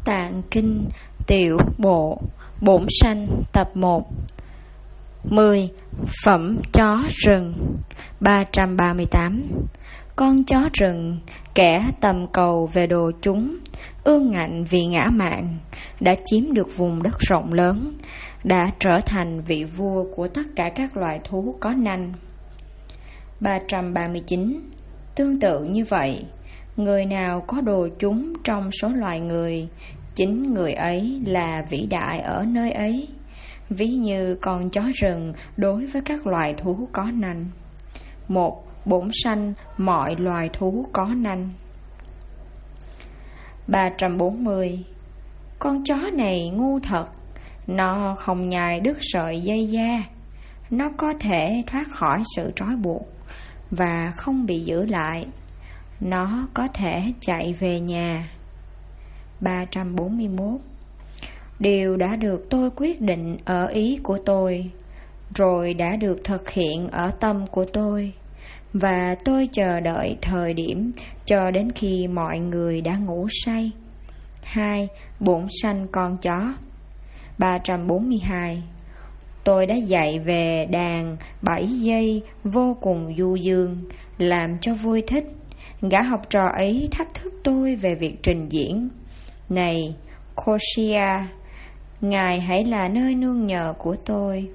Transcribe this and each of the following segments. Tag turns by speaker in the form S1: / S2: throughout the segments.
S1: Tạng Kinh Tiểu Bộ Bổn Sanh Tập 1. 10. Phẩm chó rừng. 338. Con chó rừng, kẻ tầm cầu về đồ chúng, ương ngạnh vì ngã mạn, đã chiếm được vùng đất rộng lớn, đã trở thành vị vua của tất cả các loài thú có nanh. 339. Tương tự như vậy, người nào có đồ chúng trong số loài người, chính người ấy là vĩ đại ở nơi ấy, ví như con chó rừng đối với các loài thú có nanh. 1. Bổn sanh mọi loài thú có nanh. 340. Con chó này ngu thật, nó không nhai đứt sợi dây da, nó có thể thoát khỏi sự trói buộc và không bị giữ lại, nó có thể chạy về nhà. 341. Điều đã được tôi quyết định ở ý của tôi, rồi đã được thực hiện ở tâm của tôi, và tôi chờ đợi thời điểm cho đến khi mọi người đã ngủ say. 2. Bổn sanh con chó. 342. Tôi đã dạy về đàn 7 giây vô cùng du dương, làm cho vui thích. Gã học trò ấy thách thức tôi về việc trình diễn. Này Koshia, ngài hãy là nơi nương nhờ của tôi.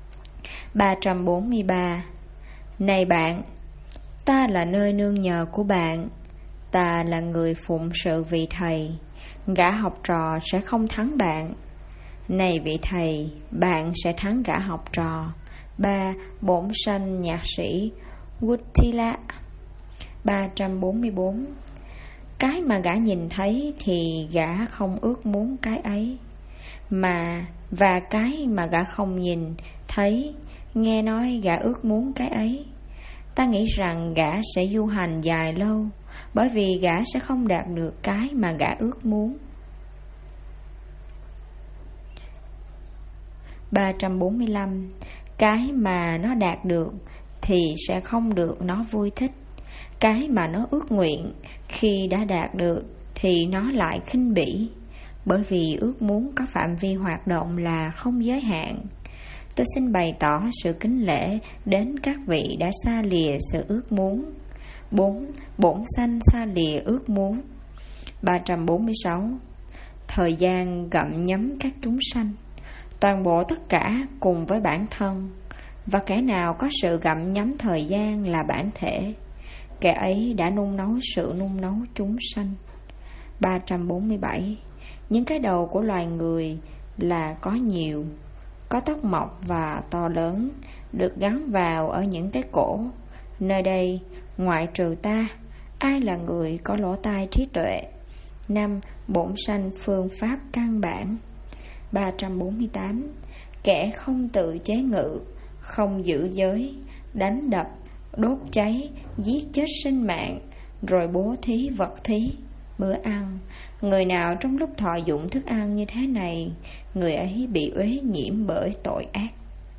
S1: 343. Này bạn, ta là nơi nương nhờ của bạn, ta là người phụng sự vị thầy, gã học trò sẽ không thắng bạn. Này vị thầy, bạn sẽ thắng gã học trò. 3. Bổn sanh nhạc sĩ Wuttila. 344. Cái mà gã nhìn thấy thì gã không ước muốn cái ấy, và cái mà gã không nhìn thấy, nghe nói gã ước muốn cái ấy. Ta nghĩ rằng gã sẽ du hành dài lâu, bởi vì gã sẽ không đạt được cái mà gã ước muốn. 345. Cái mà nó đạt được thì sẽ không được nó vui thích. Cái mà nó ước nguyện khi đã đạt được thì nó lại khinh bỉ, bởi vì ước muốn có phạm vi hoạt động là không giới hạn. Tôi xin bày tỏ sự kính lễ đến các vị đã xa lìa sự ước muốn. 4. Bổn sanh xa lìa ước muốn. 346. Thời gian gặm nhấm các chúng sanh, toàn bộ tất cả cùng với bản thân, và kẻ nào có sự gặm nhấm thời gian là bản thể, kẻ ấy đã nung nấu sự nung nấu chúng sanh. 347. Những cái đầu của loài người là có nhiều, có tóc mọc và to lớn, được gắn vào ở những cái cổ. Nơi đây, ngoại trừ ta, ai là người có lỗ tai trí tuệ? 5. Bổn sanh phương pháp căn bản. 348. Kẻ không tự chế ngự, không giữ giới, đánh đập, đốt cháy, giết chết sinh mạng, rồi bố thí vật thí, bữa ăn. Người nào trong lúc thọ dụng thức ăn như thế này, người ấy bị uế nhiễm bởi tội ác.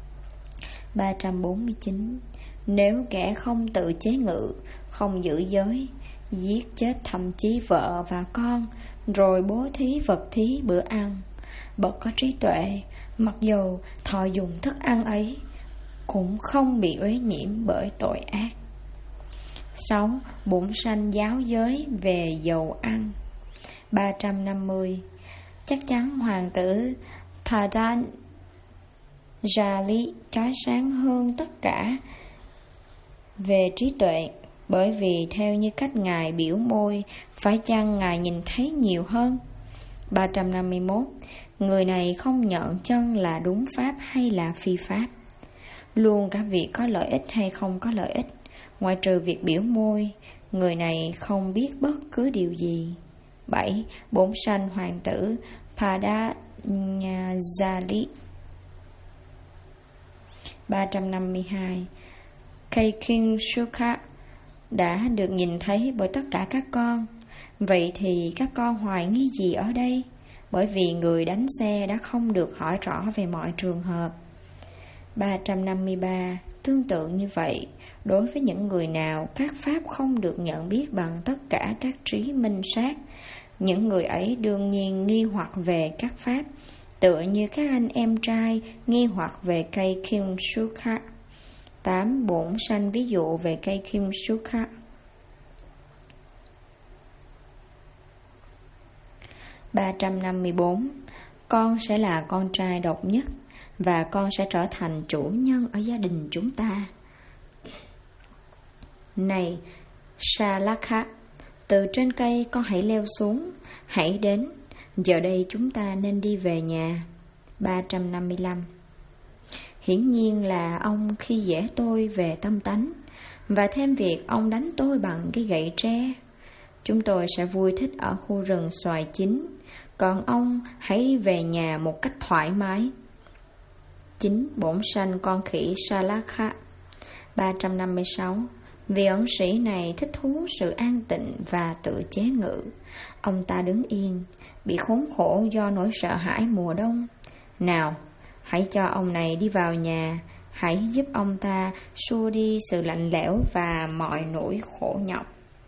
S1: 349. Nếu kẻ không tự chế ngự, không giữ giới, giết chết thậm chí vợ và con, rồi bố thí vật thí bữa ăn, bậc có trí tuệ, mặc dù thọ dụng thức ăn ấy, cũng không bị uế nhiễm bởi tội ác. 6. Bổn sanh giáo giới về dầu ăn. 350. Chắc chắn hoàng tử Patanjali trói sáng hơn tất cả về trí tuệ, bởi vì theo như cách ngài biểu môi, phải chăng ngài nhìn thấy nhiều hơn? 351. Người này không nhận chân là đúng pháp hay là phi pháp, luôn cả việc có lợi ích hay không có lợi ích, ngoại trừ việc biểu môi, người này không biết bất cứ điều gì. 7. Bổn sanh hoàng tử Patanjali. 352. Kaikin Sukha đã được nhìn thấy bởi tất cả các con. Vậy thì các con hoài nghi gì ở đây? Bởi vì người đánh xe đã không được hỏi rõ về mọi trường hợp. 353. Tương tự như vậy, đối với những người nào các pháp không được nhận biết bằng tất cả các trí minh sát, Những người ấy đương nhiên nghi hoặc về các pháp, tựa như các anh em trai nghi hoặc về cây Kim Sukha. 8. Bổn sanh ví dụ về cây Kim Sukha. 354. Con sẽ là con trai độc nhất, và con sẽ trở thành chủ nhân ở gia đình chúng ta. Này Shalakha, từ trên cây con hãy leo xuống, hãy đến, giờ đây chúng ta nên đi về nhà. 355. Hiển nhiên là ông khi dễ tôi về tâm tánh, và thêm việc ông đánh tôi bằng cái gậy tre. Chúng tôi sẽ vui thích ở khu rừng xoài chín, còn ông hãy đi về nhà một cách thoải mái. 9. Bổn sanh con khỉ Shalakha. 356. Vị ẩn sĩ này thích thú sự an tịnh và tự chế ngự. Ông ta đứng yên, bị khốn khổ do nỗi sợ hãi mùa đông. Nào, hãy cho ông này đi vào nhà, hãy giúp ông ta xua đi sự lạnh lẽo và mọi nỗi khổ nhọc.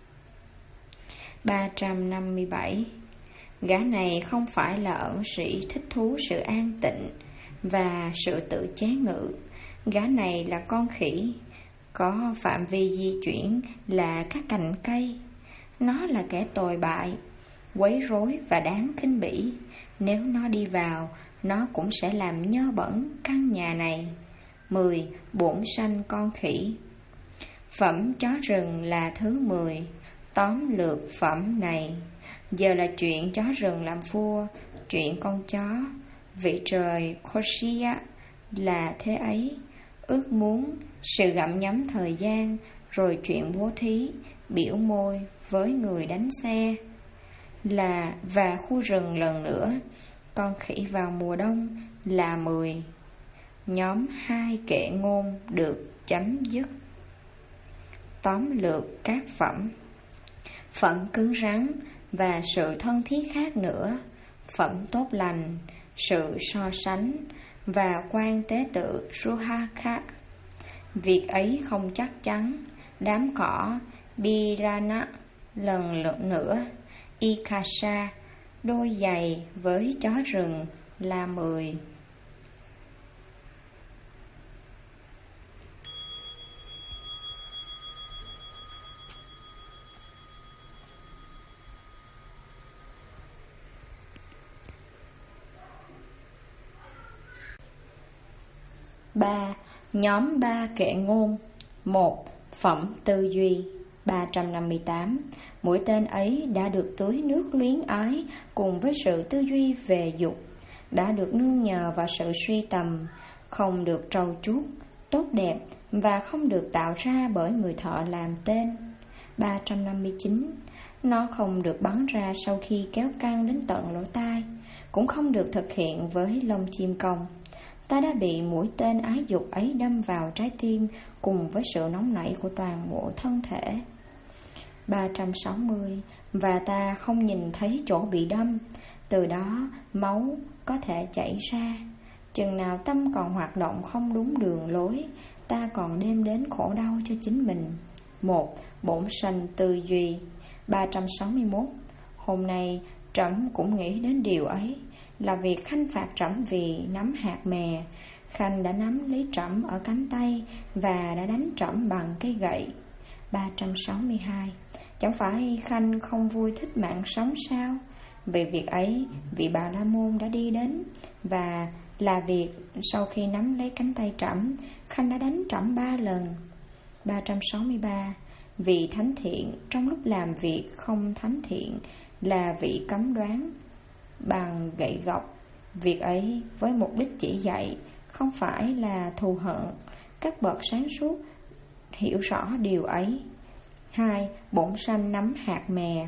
S1: 357. Gã này không phải là ẩn sĩ thích thú sự an tịnh và sự tự chế ngự. Gã này là con khỉ, có phạm vi di chuyển là các cành cây. Nó là kẻ tồi bại, quấy rối và đáng khinh bỉ. Nếu nó đi vào, nó cũng sẽ làm nhơ bẩn căn nhà này. 10. Bổn sanh con khỉ. Phẩm chó rừng là thứ 10. Tóm lược phẩm này. Giờ là chuyện chó rừng làm vua, chuyện con chó. Vị trời Koshiya là thế ấy. Ước muốn, sự gặm nhấm thời gian, rồi chuyện bố thí, biểu môi với người đánh xe là và khu rừng lần nữa. Con khỉ vào mùa đông là 10. Nhóm 2 kệ ngôn được chấm dứt. Tóm lược các phẩm. Phẩm cứng rắn và sự thân thiết khác nữa. Phẩm tốt lành, sự so sánh và quan tế tự Ruhaka. Việc ấy không chắc chắn. Đám cỏ Birana lần lượt nữa. Ikasha, đôi giày với chó rừng là 10. Nhóm 3 kệ ngôn. 1. Phẩm tư duy. 358. Mũi tên ấy đã được tưới nước luyến ái cùng với sự tư duy về dục, đã được nương nhờ vào sự suy tầm, không được trau chuốt, tốt đẹp và không được tạo ra bởi người thợ làm tên. 359. Nó không được bắn ra sau khi kéo căng đến tận lỗ tai, cũng không được thực hiện với lông chim công. Ta đã bị mũi tên ái dục ấy đâm vào trái tim cùng với sự nóng nảy của toàn bộ thân thể. 360. Và ta không nhìn thấy chỗ bị đâm, từ đó máu có thể chảy ra. Chừng nào tâm còn hoạt động không đúng đường lối, ta còn đem đến khổ đau cho chính mình. 1. Bổn sanh tư duy. 361. Hôm nay trẫm cũng nghĩ đến điều ấy, là việc Khanh phạt trẫm vì nắm hạt mè. Khanh đã nắm lấy trẫm ở cánh tay và đã đánh trẫm bằng cái gậy. 362. Chẳng phải Khanh không vui thích mạng sống sao? Vì việc ấy, vị Bà La Môn đã đi đến, và là việc sau khi nắm lấy cánh tay trẫm, Khanh đã đánh trẫm 3 lần. 363. Vị thánh thiện trong lúc làm việc không thánh thiện là vị cấm đoán bằng gậy gộc. Việc ấy với mục đích chỉ dạy, không phải là thù hận. Các bậc sáng suốt hiểu rõ điều ấy. 2. Bổn sanh nắm hạt mè.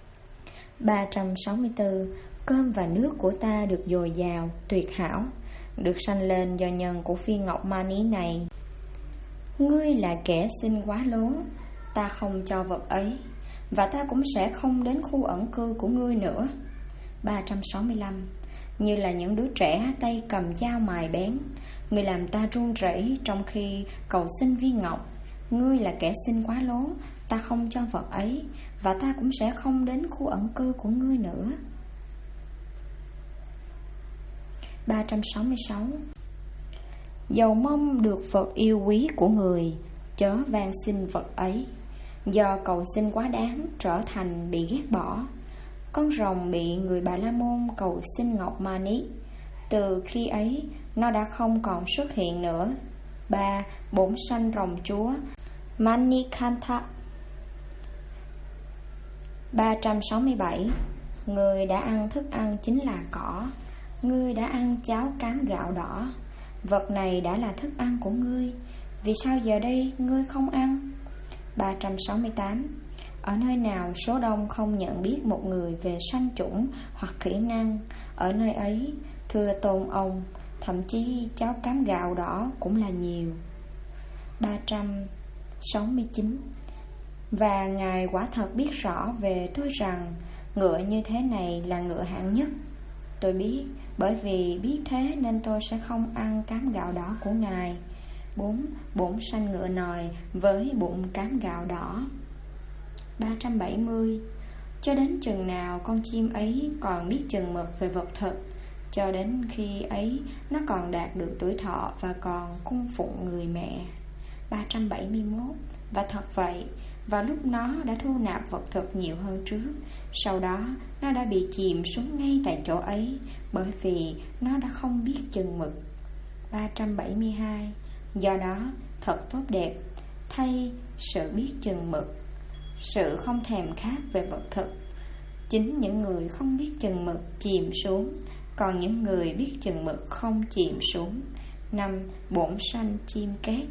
S1: 364. Cơm và nước của ta được dồi dào, tuyệt hảo, được sanh lên do nhân của phi ngọc mani này. Ngươi là kẻ xin quá lố, ta không cho vật ấy, và ta cũng sẽ không đến khu ẩn cư của ngươi nữa. 365. Như là những đứa trẻ tay cầm dao mài bén, ngươi làm ta run rẩy trong khi cầu xin viên ngọc. Ngươi là kẻ xin quá lố, ta không cho vật ấy, và ta cũng sẽ không đến khu ẩn cư của ngươi nữa. 366. Dầu mong được vật yêu quý của người, chớ van xin vật ấy. Do cầu xin quá đáng trở thành bị ghét bỏ. Con rồng bị người Bà La Môn cầu xin ngọc Mani, từ khi ấy nó đã không còn xuất hiện nữa. 3. Bổn sanh rồng chúa Manikantha. 367. Người đã ăn thức ăn chính là cỏ. Ngươi đã ăn cháo cám gạo đỏ. Vật này đã là thức ăn của ngươi, vì sao giờ đây ngươi không ăn? 368. Ở nơi nào số đông không nhận biết một người về sanh chủng hoặc kỹ năng, ở nơi ấy, thưa tôn ông, thậm chí cháo cám gạo đỏ cũng là nhiều. 369. Và Ngài quả thật biết rõ về tôi rằng ngựa như thế này là ngựa hạng nhất. Tôi biết, bởi vì biết thế nên tôi sẽ không ăn cám gạo đỏ của Ngài. 4. Bổn sanh ngựa nòi với bụng cám gạo đỏ. 370. Cho đến chừng nào con chim ấy còn biết chừng mực về vật thực, cho đến khi ấy nó còn đạt được tuổi thọ và còn cung phụng người mẹ. 371. Và thật vậy, vào lúc nó đã thu nạp vật thực nhiều hơn trước, sau đó nó đã bị chìm xuống ngay tại chỗ ấy, bởi vì nó đã không biết chừng mực. 372. Do đó, thật tốt đẹp, thay sự biết chừng mực, sự không thèm khát về vật thực. Chính những người không biết chừng mực chìm xuống, còn những người biết chừng mực không chìm xuống. 5. Bổn sanh chim két.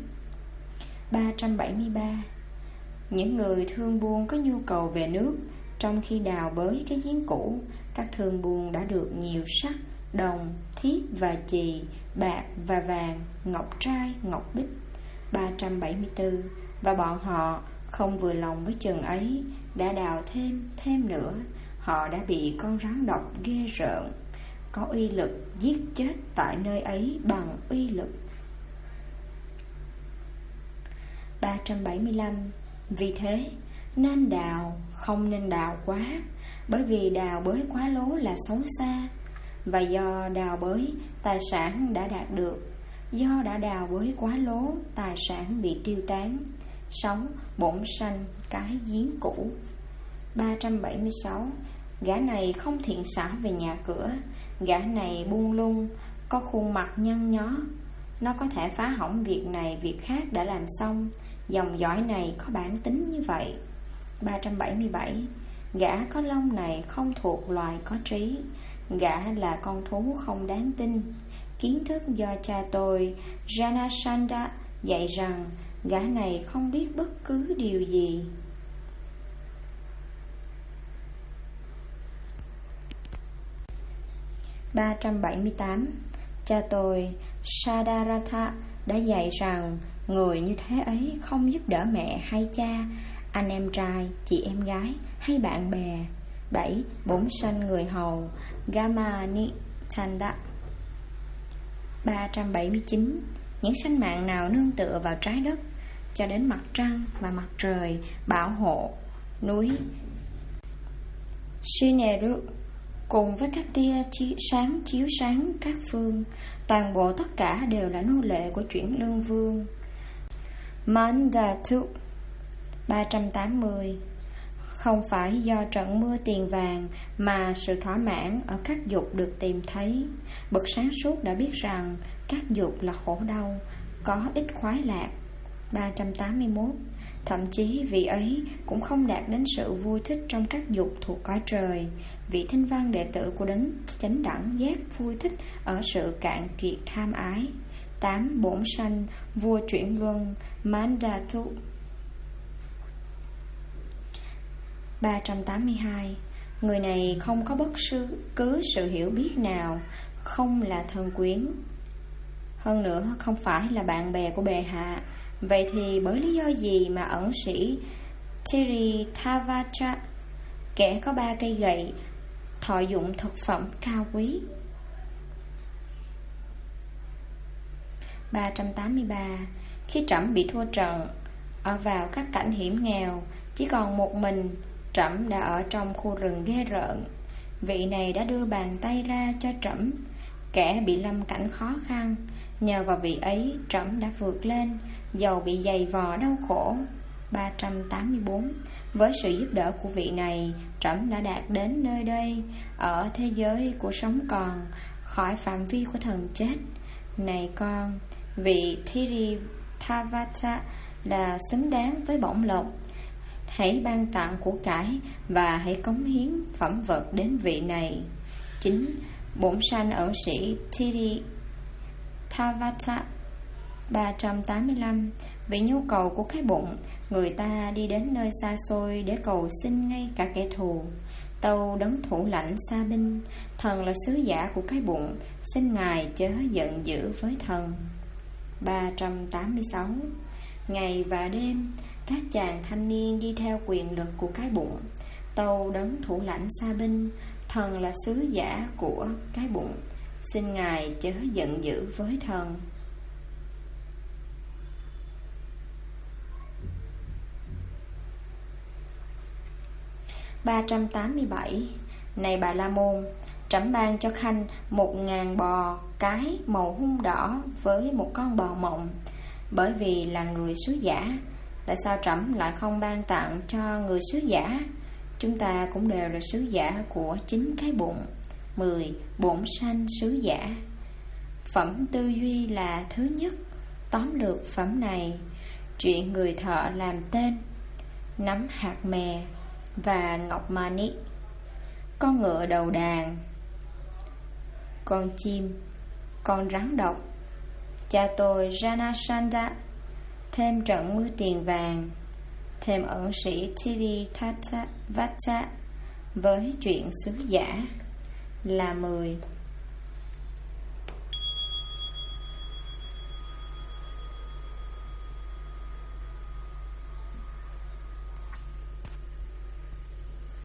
S1: 373. Những người thương buôn có nhu cầu về nước, trong khi đào bới cái giếng cũ, các thương buôn đã được nhiều sắt, đồng, thiết và chì, bạc và vàng, ngọc trai, ngọc bích. 374. Và bọn họ không vừa lòng với chừng ấy, đã đào thêm nữa. Họ đã bị con rắn độc ghê rợn, có uy lực giết chết tại nơi ấy bằng uy lực. 375. Vì thế nên đào, không nên đào quá, bởi vì đào bới quá lố là xấu xa. Và do đào bới, tài sản đã đạt được. Do đã đào bới quá lố, tài sản bị tiêu tán. 6. Bổn sanh cái giếng cũ. 376. Gã này không thiện xảo về nhà cửa, gã này buông lung, có khuôn mặt nhăn nhó. Nó có thể phá hỏng việc này việc khác đã làm xong. Dòng dõi này có bản tính như vậy. 377. Gã có lông này không thuộc loài có trí, gã là con thú không đáng tin. Kiến thức do cha tôi Janasanda dạy rằng gã này không biết bất cứ điều gì. 378. Cha tôi Sadaratha đã dạy rằng người như thế ấy không giúp đỡ mẹ hay cha, anh em trai, chị em gái hay bạn bè. 7. Bổn sanh người hầu Gamani Chanda. 379. Những sinh mạng nào nương tựa vào trái đất, cho đến mặt trăng và mặt trời bảo hộ núi Sineru cùng với các tia sáng chiếu sáng các phương, toàn bộ tất cả đều là nô lệ của chuyển lương vương. Mandatu. 380. Không phải do trận mưa tiền vàng mà sự thỏa mãn ở các dục được tìm thấy. Bậc sáng suốt đã biết rằng các dục là khổ đau, có ít khoái lạc. 381. Thậm chí vị ấy cũng không đạt đến sự vui thích trong các dục thuộc cõi trời. Vị Thinh Văn đệ tử của đấng chánh đẳng giác vui thích ở sự cạn kiệt tham ái. 8. Bổn sanh vua chuyển luân Mandatu. 382. Người này không có bất cứ sự hiểu biết nào, không là thân quyến, hơn nữa không phải là bạn bè của bệ hạ. Vậy thì bởi lý do gì mà ẩn sĩ Tiritavacha, kẻ có 3 cây gậy, thọ dụng thực phẩm cao quý? 383. Khi trẫm bị thua trận, ở vào các cảnh hiểm nghèo, chỉ còn một mình, trẫm đã ở trong khu rừng ghê rợn. Vị này đã đưa bàn tay ra cho trẫm, kẻ bị lâm cảnh khó khăn. Nhờ vào vị ấy, trẫm đã vượt lên, dầu bị dày vò đau khổ. 384. Với sự giúp đỡ của vị này, trẫm đã đạt đến nơi đây, ở thế giới của sống còn, khỏi phạm vi của thần chết. Này con, vị Thirithavata là xứng đáng với bổng lộc. Hãy ban tặng của cải và hãy cống hiến phẩm vật đến vị này. 9. Bổn sanh ẩn sĩ Thirithavata. 385. Vì nhu cầu của cái bụng, người ta đi đến nơi xa xôi để cầu xin ngay cả kẻ thù. Tâu đấng thủ lãnh xa binh, thần là sứ giả của cái bụng, xin ngài chớ giận dữ với thần. 386. Ngày và đêm, các chàng thanh niên đi theo quyền lực của cái bụng. Tâu đấng thủ lãnh xa binh, thần là sứ giả của cái bụng, xin ngài chớ giận dữ với thần. 387. Này Bà La Môn, trẫm ban cho Khanh 1000 bò cái màu hung đỏ với một con bò mộng. Bởi vì là người sứ giả, tại sao trẫm lại không ban tặng cho người sứ giả? Chúng ta cũng đều là sứ giả của chính cái bụng. 10. Bổn sanh sứ giả. Phẩm tư duy là thứ nhất. Tóm lược phẩm này: chuyện người thợ làm tên, nắm hạt mè và ngọc mani, con ngựa đầu đàn, con chim, con rắn độc, cha tôi Janasandha, thêm trận mưa tiền vàng, thêm ẩn sĩ Thirithavata với chuyện sứ giả là 10.